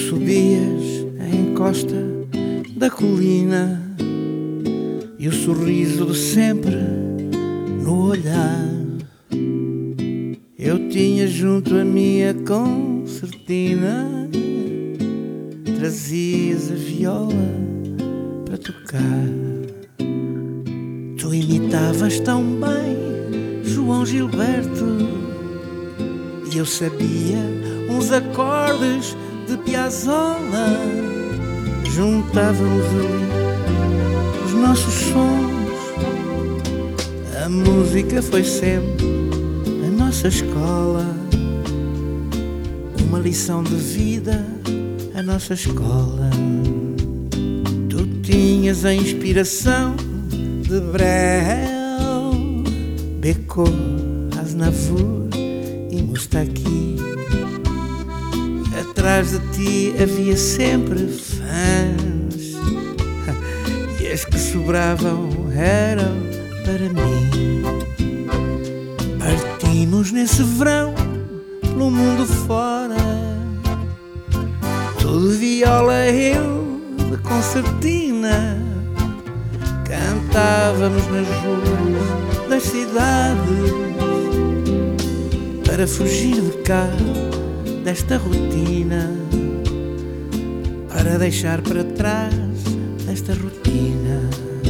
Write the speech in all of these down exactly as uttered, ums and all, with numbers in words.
subias a encosta da colina e o sorriso de sempre no olhar. Eu tinha junto a minha concertina, trazias a viola para tocar. Tu imitavas tão bem João Gilberto e eu sabia uns acordes de Piazzolla. Juntávamos ali os nossos sons. A música foi sempre a nossa escola, uma lição de vida, a nossa escola. Tu tinhas a inspiração de Brel, Becot, Aznavour e Moustaki. Atrás de ti havia sempre fãs e as que sobravam eram para mim. Partimos nesse verão pelo mundo fora, tu de viola, eu de concertina. Cantávamos nas ruas das cidades para fugir de cá, desta rotina, para deixar para trás esta rotina.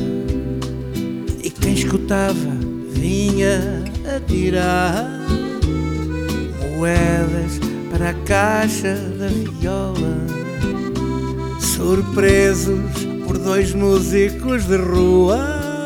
E quem escutava vinha a tirar moedas para a caixa da viola, surpresos por dois músicos de rua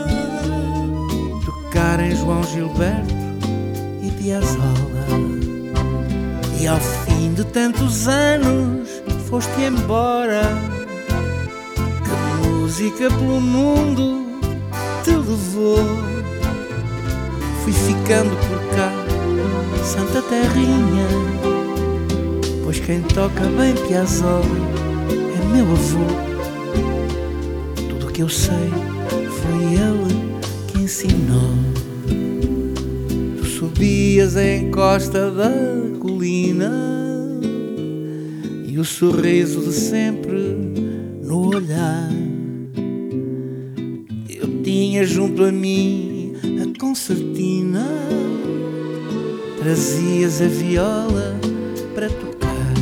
tocarem João Gilberto e Piazzolla. E ao fim de tantos anos foste embora. Que música pelo mundo te levou. Fui ficando por cá, Santa Terrinha, pois quem toca bem Piazzolla é meu avô. Tudo o que eu sei foi ele que ensinou. Tu subias a encosta da colina e o sorriso de sempre no olhar. Eu tinha junto a mim a concertina, trazias a viola para tocar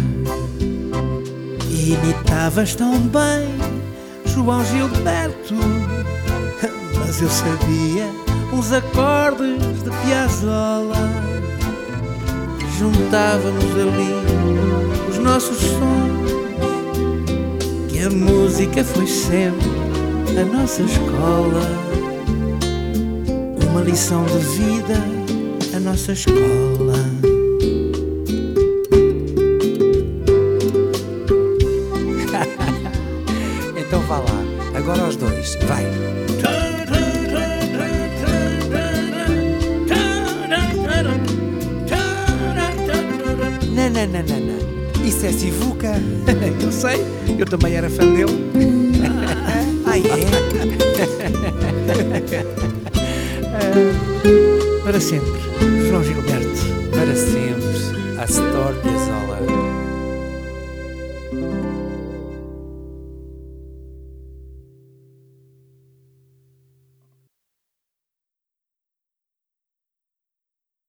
e imitavas tão bem João Gilberto, mas eu sabia uns acordes de Piazzolla. Juntávamos ali os nossos sons, que a música foi sempre a nossa escola, uma lição de vida, a nossa escola. Então vá lá, agora aos dois, vai. Não, não, não, não, não. Isso é Sivuca. Eu sei, eu também era fã dele. Ah, é? Para sempre, João Gilberto. Para sempre, Astor Piazzolla.